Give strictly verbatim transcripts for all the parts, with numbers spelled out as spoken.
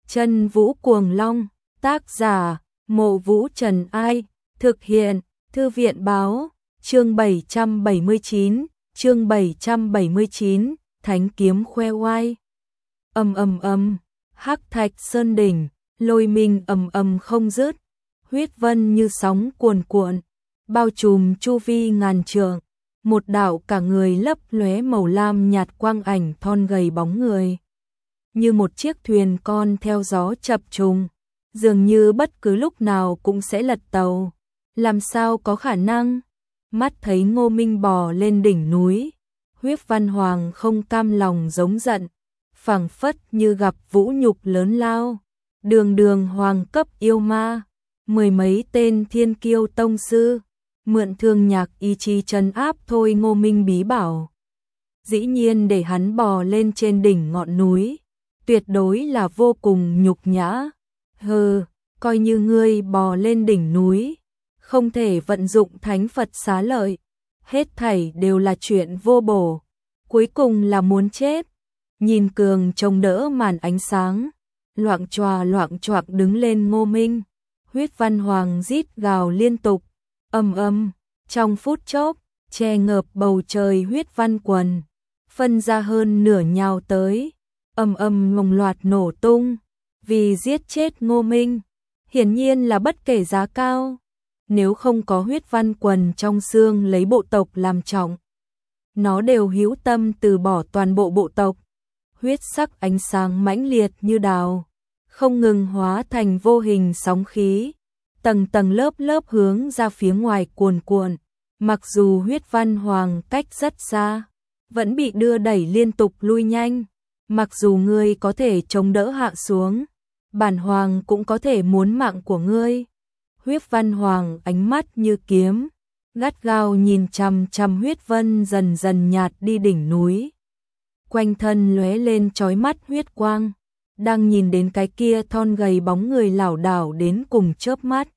Chân Vũ Cuồng Long, tác giả, Mộ Vũ Trần Ai, thực hiện, Thư viện Báo, chương bảy trăm bảy mươi chín, chương bảy trăm bảy mươi chín, Thánh Kiếm Khoe Oai. Ầm ầm ầm, Hắc Thạch Sơn đỉnh, lôi minh ầm ầm không dứt, huyết vân như sóng cuồn cuộn, bao trùm chu vi ngàn trượng, một đạo cả người lấp lóe màu lam nhạt quang ảnh thon gầy bóng người. Như một chiếc thuyền con theo gió chập trùng, dường như bất cứ lúc nào cũng sẽ lật tàu. Làm sao có khả năng? Mắt thấy Ngô Minh bò lên đỉnh núi, Huyết Văn Hoàng không cam lòng giống giận, phảng phất như gặp vũ nhục lớn lao. Đường đường hoàng cấp yêu ma, mười mấy tên thiên kiêu tông sư, mượn thương nhạc ý chí trấn áp thôi Ngô Minh bí bảo. Dĩ nhiên để hắn bò lên trên đỉnh ngọn núi, tuyệt đối là vô cùng nhục nhã. Hừ, coi như ngươi bò lên đỉnh núi, không thể vận dụng thánh Phật xá lợi, hết thảy đều là chuyện vô bổ, cuối cùng là muốn chết. Nhìn cường trông đỡ màn ánh sáng, loạng choạng loạng choạng đứng lên Ngô Minh, Huyết Văn Hoàng rít gào liên tục, ầm ầm, trong phút chốc, che ngợp bầu trời huyết văn quần, phân ra hơn nửa nhào tới, ầm ầm mồng loạt nổ tung, vì giết chết Ngô Minh, hiển nhiên là bất kể giá cao. Nếu không có huyết văn quần trong xương lấy bộ tộc làm trọng, nó đều hữu tâm từ bỏ toàn bộ bộ tộc. Huyết sắc ánh sáng mãnh liệt như đào, không ngừng hóa thành vô hình sóng khí, tầng tầng lớp lớp hướng ra phía ngoài cuồn cuộn. Mặc dù Huyết Văn Hoàng cách rất xa, vẫn bị đưa đẩy liên tục lui nhanh. Mặc dù ngươi có thể chống đỡ hạ xuống, bản hoàng cũng có thể muốn mạng của ngươi. Huyết Văn Hoàng ánh mắt như kiếm, gắt gao nhìn chằm chằm huyết vân dần dần nhạt đi đỉnh núi. Quanh thân lóe lên chói mắt huyết quang, đang nhìn đến cái kia thon gầy bóng người lảo đảo đến cùng chớp mắt.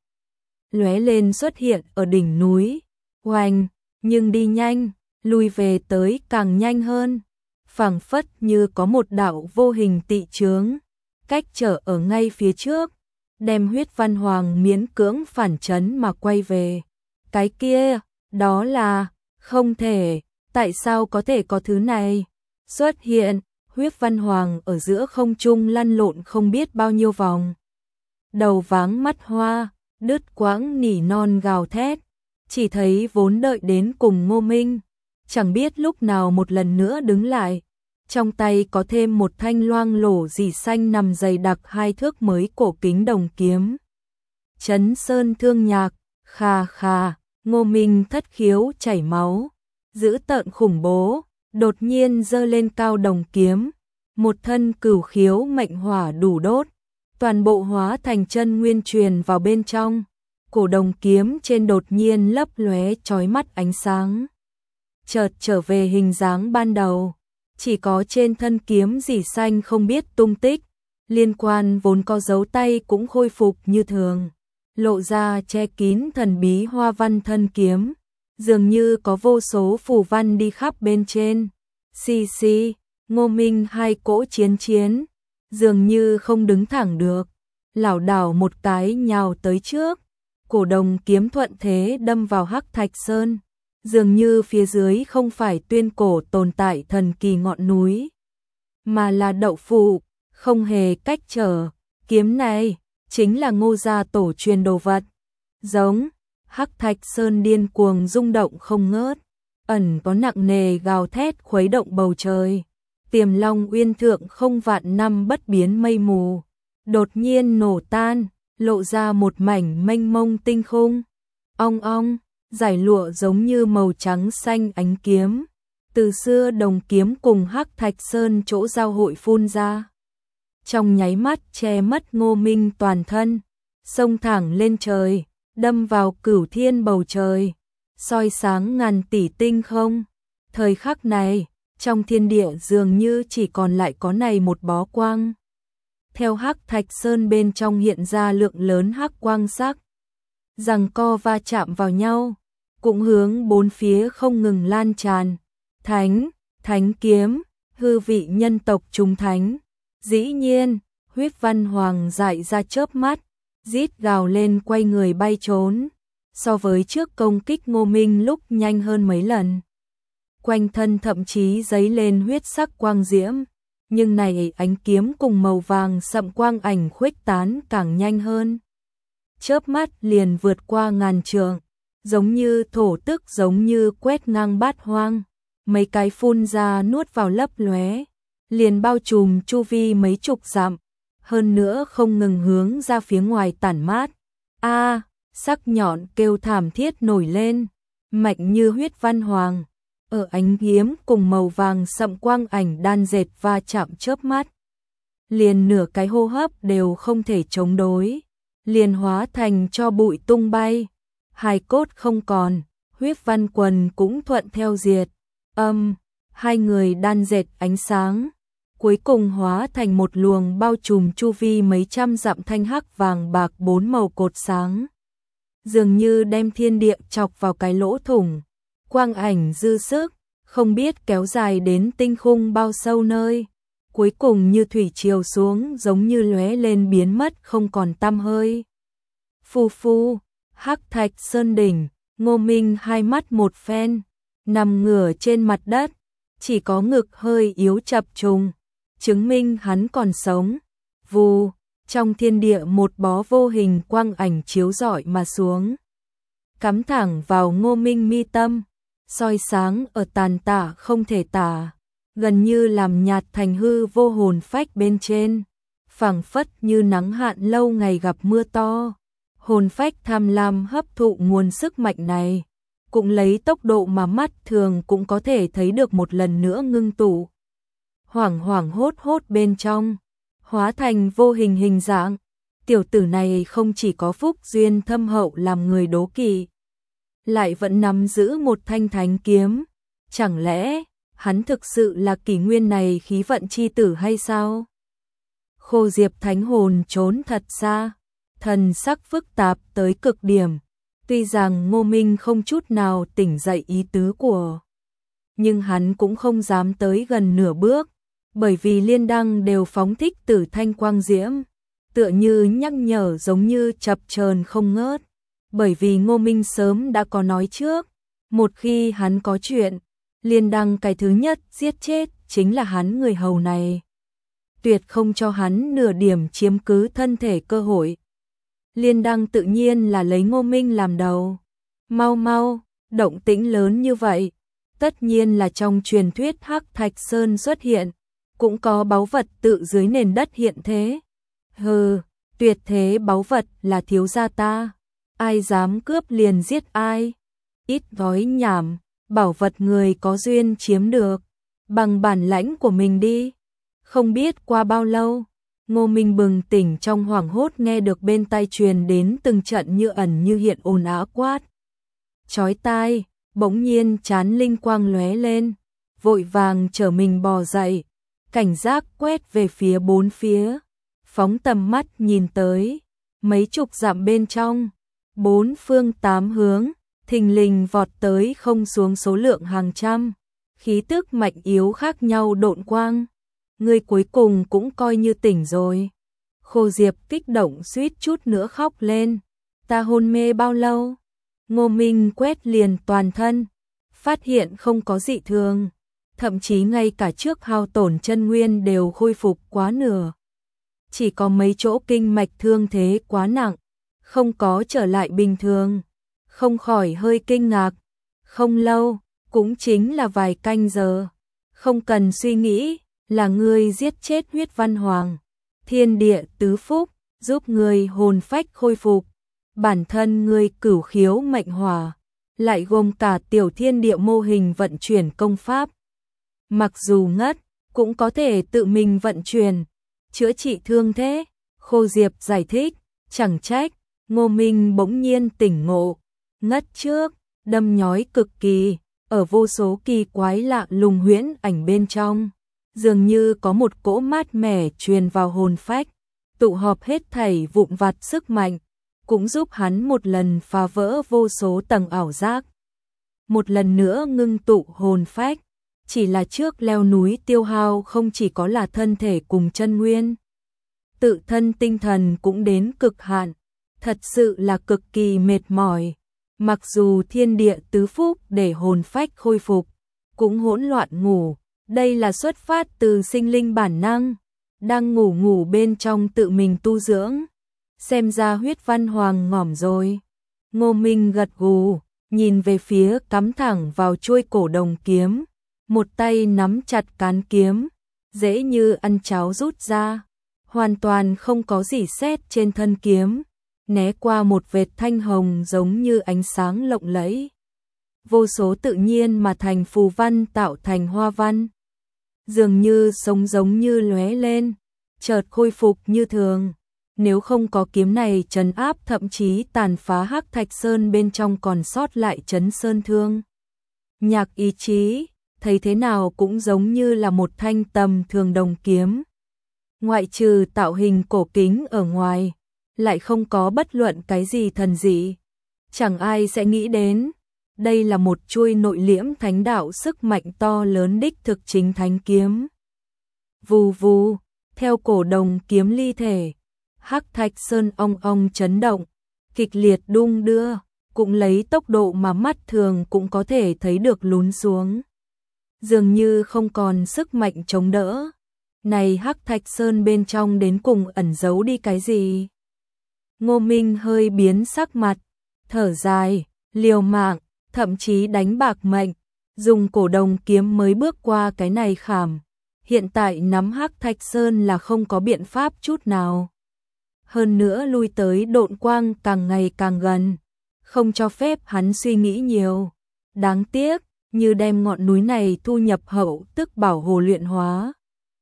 Lóe lên xuất hiện ở đỉnh núi, oanh, nhưng đi nhanh, lui về tới càng nhanh hơn, phảng phất như có một đạo vô hình tị chướng, cách trở ở ngay phía trước, đem Huyết Văn Hoàng miễn cưỡng phản chấn mà quay về. Cái kia, đó là, không thể, tại sao có thể có thứ này? Xuất hiện, Huyết Văn Hoàng ở giữa không trung lăn lộn không biết bao nhiêu vòng. Đầu váng mắt hoa, đứt quãng nỉ non gào thét, chỉ thấy vốn đợi đến cùng Ngô Minh, chẳng biết lúc nào một lần nữa đứng lại, trong tay có thêm một thanh loang lổ dì xanh nằm dày đặc hai thước mới cổ kính đồng kiếm. Chấn sơn thương nhạc, khà khà, Ngô Minh thất khiếu chảy máu, dữ tợn khủng bố, đột nhiên giơ lên cao đồng kiếm, một thân cửu khiếu mệnh hỏa đủ đốt, toàn bộ hóa thành chân nguyên truyền vào bên trong, cổ đồng kiếm trên đột nhiên lấp lóe chói mắt ánh sáng. Chợt trở về hình dáng ban đầu, chỉ có trên thân kiếm dì xanh không biết tung tích, liên quan vốn có dấu tay cũng khôi phục như thường, lộ ra che kín thần bí hoa văn thân kiếm, dường như có vô số phù văn đi khắp bên trên. Xì xì, Ngô Minh hai cỗ chiến chiến, dường như không đứng thẳng được, lảo đảo một cái nhào tới trước, cổ đồng kiếm thuận thế đâm vào Hắc Thạch Sơn, dường như phía dưới không phải tuyên cổ tồn tại thần kỳ ngọn núi, mà là đậu phụ, không hề cách trở. Kiếm này chính là Ngô gia tổ truyền đồ vật. Giống, Hắc Thạch Sơn điên cuồng rung động không ngớt, ẩn có nặng nề gào thét khuấy động bầu trời. Tiềm Long Uyên thượng không vạn năm bất biến mây mù, đột nhiên nổ tan, lộ ra một mảnh mênh mông tinh khung. Ong ong, giải lụa giống như màu trắng xanh ánh kiếm, từ xưa đồng kiếm cùng Hắc Thạch Sơn chỗ giao hội phun ra. Trong nháy mắt che mất Ngô Minh toàn thân, xông thẳng lên trời, đâm vào cửu thiên bầu trời, soi sáng ngàn tỷ tinh không. Thời khắc này, trong thiên địa dường như chỉ còn lại có này một bó quang. Theo Hắc Thạch Sơn bên trong hiện ra lượng lớn hắc quang sắc, giằng co va chạm vào nhau, cũng hướng bốn phía không ngừng lan tràn. Thánh, thánh kiếm, hư vị nhân tộc trung thánh. Dĩ nhiên, Huyết Văn Hoàng dại ra chớp mắt, rít gào lên quay người bay trốn, so với trước công kích Ngô Minh lúc nhanh hơn mấy lần. Quanh thân thậm chí giấy lên huyết sắc quang diễm, nhưng này ánh kiếm cùng màu vàng sậm quang ảnh khuếch tán càng nhanh hơn. Chớp mắt liền vượt qua ngàn trượng, giống như thổ tức, giống như quét ngang bát hoang, mấy cái phun ra nuốt vào lấp lóe, liền bao trùm chu vi mấy chục dặm, hơn nữa không ngừng hướng ra phía ngoài tản mát. A, sắc nhọn kêu thảm thiết nổi lên, mạnh như Huyết Văn Hoàng, ở ánh kiếm cùng màu vàng sậm quang ảnh đan dệt va chạm chớp mắt, liền nửa cái hô hấp đều không thể chống đối, liền hóa thành cho bụi tung bay, hài cốt không còn, Huyết Văn Quần cũng thuận theo diệt. Âm, hai người đan dệt ánh sáng, cuối cùng hóa thành một luồng bao trùm chu vi mấy trăm dặm thanh hắc vàng bạc bốn màu cột sáng, dường như đem thiên địa chọc vào cái lỗ thủng. Quang ảnh dư sức, không biết kéo dài đến tinh khung bao sâu nơi, cuối cùng như thủy triều xuống, giống như lóe lên biến mất không còn tăm hơi. Phù phù, Hắc Thạch Sơn đỉnh, Ngô Minh hai mắt một phen, nằm ngửa trên mặt đất, chỉ có ngực hơi yếu chập trùng, chứng minh hắn còn sống. Vù, trong thiên địa một bó vô hình quang ảnh chiếu rọi mà xuống, cắm thẳng vào Ngô Minh mi tâm, soi sáng ở tàn tả không thể tả, gần như làm nhạt thành hư vô hồn phách bên trên, phảng phất như nắng hạn lâu ngày gặp mưa to. Hồn phách tham lam hấp thụ nguồn sức mạnh này, cũng lấy tốc độ mà mắt thường cũng có thể thấy được một lần nữa ngưng tụ. Hoảng hoảng hốt hốt bên trong, hóa thành vô hình hình dạng. Tiểu tử này không chỉ có phúc duyên thâm hậu làm người đố kỵ, lại vẫn nắm giữ một thanh thánh kiếm. Chẳng lẽ hắn thực sự là kỷ nguyên này khí vận chi tử hay sao? Khô Diệp thánh hồn trốn thật xa, thần sắc phức tạp tới cực điểm. Tuy rằng Ngô Minh không chút nào tỉnh dậy ý tứ của, nhưng hắn cũng không dám tới gần nửa bước, bởi vì liên đăng đều phóng thích tử thanh quang diễm, tựa như nhắc nhở, giống như chập chờn không ngớt. Bởi vì Ngô Minh sớm đã có nói trước, một khi hắn có chuyện, liên đăng cái thứ nhất giết chết chính là hắn người hầu này, tuyệt không cho hắn nửa điểm chiếm cứ thân thể cơ hội. Liên đăng tự nhiên là lấy Ngô Minh làm đầu. Mau mau, động tĩnh lớn như vậy, tất nhiên là trong truyền thuyết Hắc Thạch Sơn xuất hiện, cũng có báu vật tự dưới nền đất hiện thế. Hừ, tuyệt thế báu vật là thiếu gia ta, ai dám cướp liền giết ai. Ít nói nhảm, bảo vật người có duyên chiếm được, bằng bản lãnh của mình đi. Không biết qua bao lâu, Ngô Minh bừng tỉnh trong hoảng hốt, nghe được bên tai truyền đến từng trận như ẩn như hiện ồn ào quát chói tai, bỗng nhiên chán linh quang lóe lên, vội vàng trở mình bò dậy, cảnh giác quét về phía bốn phía, phóng tầm mắt nhìn tới, mấy chục dặm bên trong, bốn phương tám hướng, thình lình vọt tới không xuống số lượng hàng trăm, khí tức mạnh yếu khác nhau độn quang. Ngươi cuối cùng cũng coi như tỉnh rồi. Khô Diệp kích động suýt chút nữa khóc lên. Ta hôn mê bao lâu? Ngô Minh quét liền toàn thân, phát hiện không có dị thường, thậm chí ngay cả trước hao tổn chân nguyên đều khôi phục quá nửa. Chỉ có mấy chỗ kinh mạch thương thế quá nặng, không có trở lại bình thường, không khỏi hơi kinh ngạc. Không lâu, cũng chính là vài canh giờ, không cần suy nghĩ, là ngươi giết chết Huyết Văn Hoàng, thiên địa tứ phúc, giúp ngươi hồn phách khôi phục, bản thân ngươi cửu khiếu mệnh hỏa, lại gồm cả tiểu thiên địa mô hình vận chuyển công pháp. Mặc dù ngất, cũng có thể tự mình vận chuyển, chữa trị thương thế. Khô Diệp giải thích, chẳng trách, Ngô Minh bỗng nhiên tỉnh ngộ, ngất trước, đâm nhói cực kỳ, ở vô số kỳ quái lạ lùng huyễn ảnh bên trong. Dường như có một cỗ mát mẻ truyền vào hồn phách, tụ họp hết thảy vụn vặt sức mạnh, cũng giúp hắn một lần phá vỡ vô số tầng ảo giác. Một lần nữa ngưng tụ hồn phách, chỉ là trước leo núi tiêu hao không chỉ có là thân thể cùng chân nguyên. tự thân tinh thần cũng đến cực hạn, thật sự là cực kỳ mệt mỏi. Mặc dù thiên địa tứ phúc để hồn phách khôi phục, cũng hỗn loạn ngủ, đây là xuất phát từ sinh linh bản năng, đang ngủ ngủ bên trong tự mình tu dưỡng. Xem ra huyết văn hoàng ngỏm rồi. Ngô Minh gật gù, nhìn về phía cắm thẳng vào chuôi cổ đồng kiếm, một tay nắm chặt cán kiếm, dễ như ăn cháo rút ra, hoàn toàn không có gì sét trên thân kiếm, né qua một vệt thanh hồng giống như ánh sáng lộng lẫy. Vô số tự nhiên mà thành phù văn tạo thành hoa văn, dường như sống giống như lóe lên, chợt khôi phục như thường. Nếu không có kiếm này trấn áp, thậm chí tàn phá Hắc Thạch Sơn bên trong còn sót lại Trấn Sơn Thương. Nhạc ý chí, thấy thế nào cũng giống như là một thanh tầm thường đồng kiếm. Ngoại trừ tạo hình cổ kính ở ngoài, lại không có bất luận cái gì thần dị. Chẳng ai sẽ nghĩ đến, đây là một chuôi nội liễm thánh đạo sức mạnh to lớn đích thực chính thánh kiếm. Vù vù, theo cổ đồng kiếm ly thể, Hắc Thạch Sơn ong ong chấn động, kịch liệt đung đưa, cũng lấy tốc độ mà mắt thường cũng có thể thấy được lún xuống. Dường như không còn sức mạnh chống đỡ. Này Hắc Thạch Sơn bên trong đến cùng ẩn giấu đi cái gì? Ngô Minh hơi biến sắc mặt, thở dài, liều mạng, thậm chí đánh bạc mệnh, dùng cổ đồng kiếm mới bước qua cái này khảm. Hiện tại nắm Hắc Thạch Sơn là không có biện pháp chút nào. Hơn nữa lui tới độn quang càng ngày càng gần, không cho phép hắn suy nghĩ nhiều. Đáng tiếc, như đem ngọn núi này thu nhập hậu tức bảo hồ luyện hóa,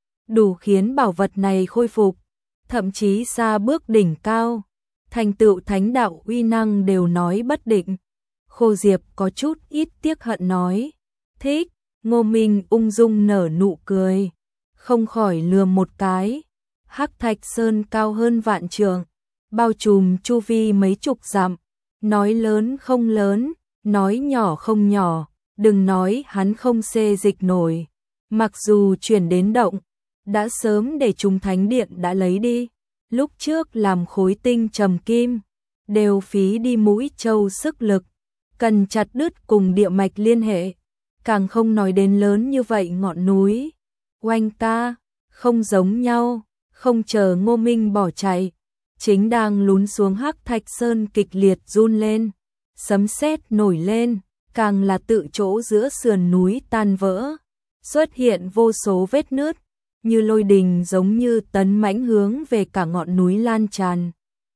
đủ khiến bảo vật này khôi phục, thậm chí xa bước đỉnh cao, thành tựu thánh đạo uy năng đều nói bất định. Khô Diệp có chút ít tiếc hận nói, thích. Ngô Minh ung dung nở nụ cười, không khỏi lườm một cái. Hắc Thạch Sơn cao hơn vạn trượng, bao trùm chu vi mấy chục dặm, nói lớn không lớn, nói nhỏ không nhỏ, đừng nói hắn không xê dịch nổi. Mặc dù chuyển đến động, đã sớm để chúng thánh điện đã lấy đi, lúc trước làm khối tinh trầm kim, đều phí đi mũi châu sức lực, cần chặt đứt cùng địa mạch liên hệ, càng không nói đến lớn như vậy ngọn núi. Oanh ca, không giống nhau. Không chờ Ngô Minh bỏ chạy, chính đang lún xuống Hắc Thạch Sơn kịch liệt run lên, sấm sét nổi lên, càng là tự chỗ giữa sườn núi tan vỡ, xuất hiện vô số vết nứt, như lôi đình giống như tấn mãnh hướng về cả ngọn núi lan tràn.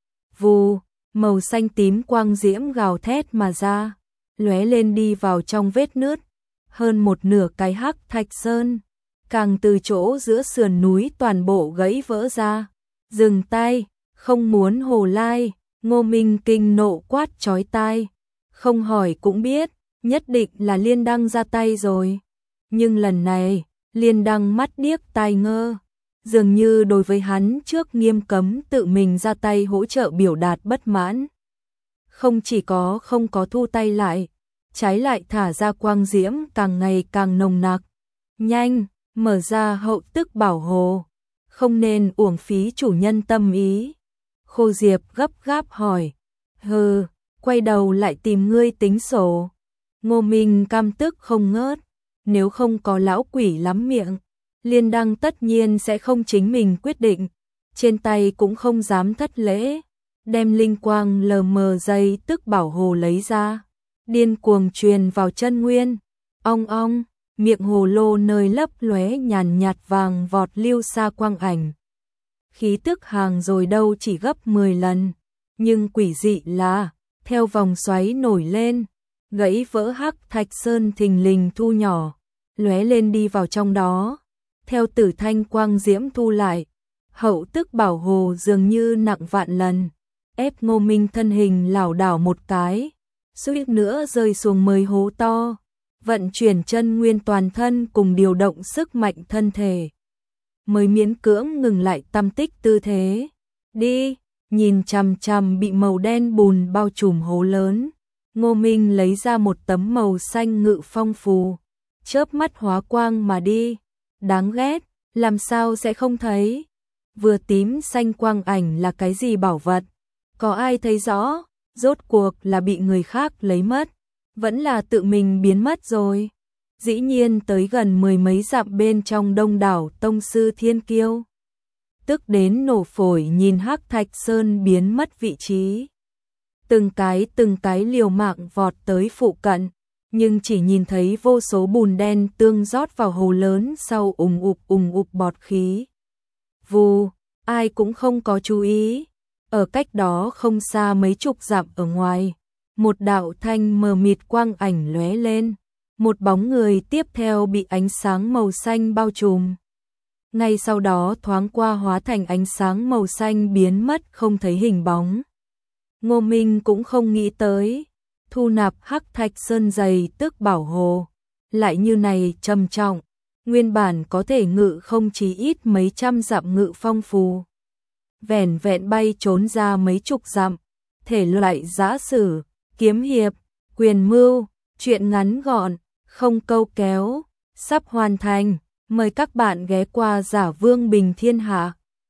Vù, màu xanh tím quang diễm gào thét mà ra, lóe lên đi vào trong vết nứt, hơn một nửa cái Hắc Thạch Sơn, càng từ chỗ giữa sườn núi toàn bộ gãy vỡ ra. Dừng tay, không muốn hồ lai. Ngô Minh kinh nộ quát chói tai, không hỏi cũng biết, nhất định là Liên Đăng ra tay rồi. Nhưng lần này, Liên Đăng mắt điếc tai ngơ, dường như đối với hắn trước nghiêm cấm tự mình ra tay hỗ trợ biểu đạt bất mãn. Không chỉ có không có thu tay lại, trái lại thả ra quang diễm càng ngày càng nồng nặc. Nhanh, mở ra hậu tức bảo hồ, không nên uổng phí chủ nhân tâm ý. Khô Diệp gấp gáp hỏi, hừ, quay đầu lại tìm ngươi tính sổ. Ngô Minh căm tức không ngớt, nếu không có lão quỷ lắm miệng, Liên Đăng tất nhiên sẽ không chính mình quyết định, trên tay cũng không dám thất lễ, đem linh quang lờ mờ dây tức bảo hồ lấy ra, điên cuồng truyền vào chân nguyên. Ong ong, miệng hồ lô nơi lấp lóe nhàn nhạt vàng vọt lưu xa quang ảnh. Khí tức hàng rồi đâu chỉ gấp mười lần, nhưng quỷ dị là, theo vòng xoáy nổi lên, gãy vỡ Hắc Thạch Sơn thình lình thu nhỏ, lóe lên đi vào trong đó, theo tử thanh quang diễm thu lại, hậu tức bảo hồ dường như nặng vạn lần, ép Ngô Minh thân hình lảo đảo một cái, suýt nữa rơi xuống mười hố to, vận chuyển chân nguyên toàn thân cùng điều động sức mạnh thân thể, mới miễn cưỡng ngừng lại tâm tích tư thế. Đi, nhìn chằm chằm bị màu đen bùn bao trùm hố lớn, Ngô Minh lấy ra một tấm màu xanh ngự phong phù, chớp mắt hóa quang mà đi. Đáng ghét, làm sao sẽ không thấy? vừa tím xanh quang ảnh là cái gì bảo vật? Có ai thấy rõ, rốt cuộc là bị người khác lấy mất, vẫn là tự mình biến mất rồi? Dĩ nhiên tới gần mười mấy dặm bên trong đông đảo tông sư thiên kiêu. Tức đến nổ phổi nhìn Hắc Thạch Sơn biến mất vị trí. Từng cái từng cái liều mạng vọt tới phụ cận, nhưng chỉ nhìn thấy vô số bùn đen tương rót vào hồ lớn sau ùng ục ùng ục bọt khí. Vù, ai cũng không có chú ý. Ở cách đó không xa mấy chục dặm ở ngoài, một đạo thanh mờ mịt quang ảnh lóe lên, một bóng người tiếp theo bị ánh sáng màu xanh bao trùm. Ngay sau đó thoáng qua hóa thành ánh sáng màu xanh biến mất không thấy hình bóng. Ngô Minh cũng không nghĩ tới, thu nạp Hắc Thạch Sơn dày tức bảo hồ, lại như này trầm trọng, nguyên bản có thể ngự không chỉ ít mấy trăm dặm ngự phong phù. Vẻn vẹn bay trốn ra mấy chục dặm, thể loại giã sử, kiếm hiệp, quyền mưu, chuyện ngắn gọn, không câu kéo, sắp hoàn thành, mời các bạn ghé qua Giả Vương Bình Thiên Hạ.